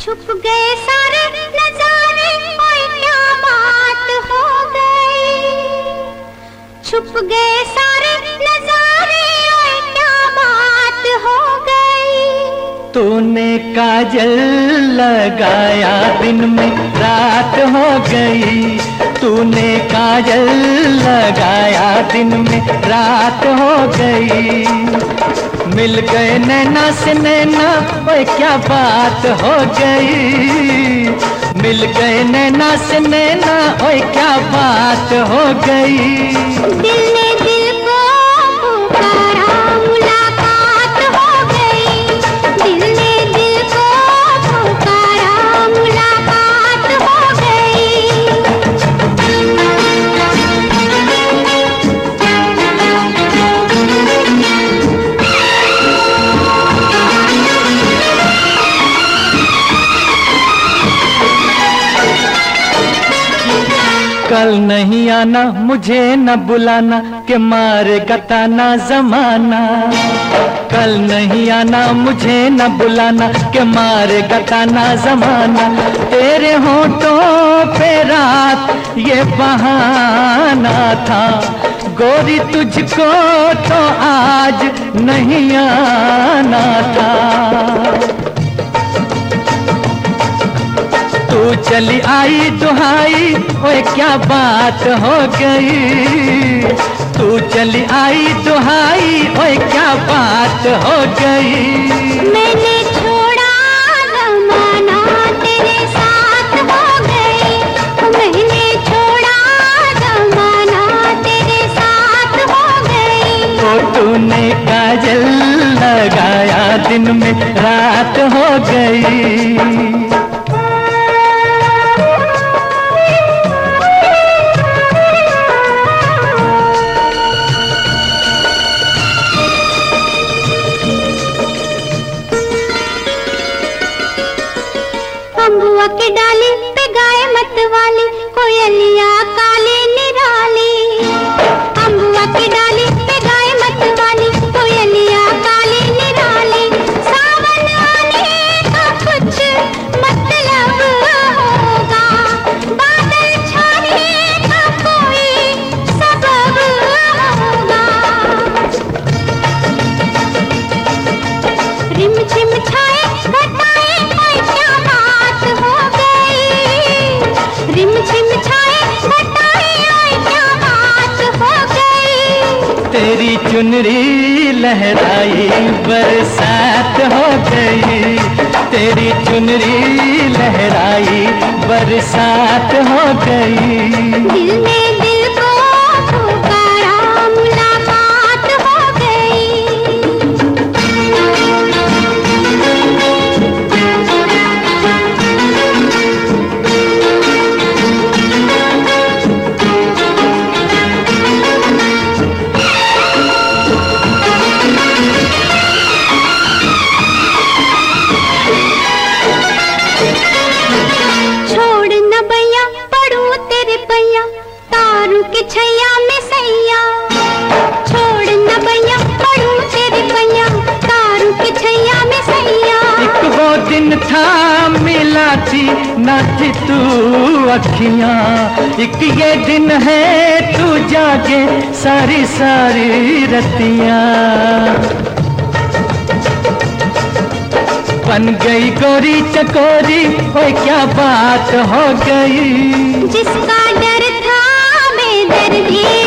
छुप गए सारे नजारे, ओए क्या बात हो गई। छुप गए सारे नजारे, ओए क्या बात हो गई। तूने काजल लगाया दिन में रात हो गई। तूने काजल लगाया दिन में रात हो गई। मिल गए नैना से नैना, ओए क्या बात हो गई। मिल गए नैना से नैना, ओए क्या बात हो गई। दिल ने दिल को पुकारा, मुलाकात हो गई। दिल ने दिल को पुकारा, मुलाकात हो गई। कल नहीं आना, मुझे न बुलाना, के मारेगा ताना जमाना। कल नहीं आना, मुझे न बुलाना, के मारेगा ताना जमाना। तेरे होठों पे रात ये बहाना था, गोरी तुझको तो आज नहीं आना था। तू चली आई दुहाई, ओए क्या बात हो गई। तू चली आई दुहाई, ओए क्या बात हो गई। मैंने छोड़ा जमाना, तेरे साथ हो गई। मैंने छोड़ा जमाना, तेरे साथ हो गई। तो तूने काजल लगाया दिन में रात हो गई। अम्बुआ की डाली पे गाय मत वाली, कोयलिया काली निराली। अम्बुआ की डाली पे गाय मत वाली, कोयलिया काली निराली। सावन आने का कुछ मतलब होगा, बादल छाने का कोई सबब होगा। रिम झिम छाए घटाए, ओए क्या बात हो गई। रिम झिम छाए घटाए, ओए क्या बात हो गई। तेरी चुनरी लहराई बरसात हो गई। तेरी चुनरी लहराई बरसात हो गई। दिल ने दिल को पुकारा, मुलाकात हो गई। छोड़ न भैया पढ़ू तेरे पैया, तारू के छैया में सैया। छोड़ न भैया पढ़ू तेरे पैया, तारू के छैया में सैया। एक वो दिन था मिला थी ना थी तू अखियां, एक ये दिन है तू जागे सारी सारी रतियां। बन गई गोरी चकोरी, ओए क्या बात हो गई। जिसका डर था बेदर्दी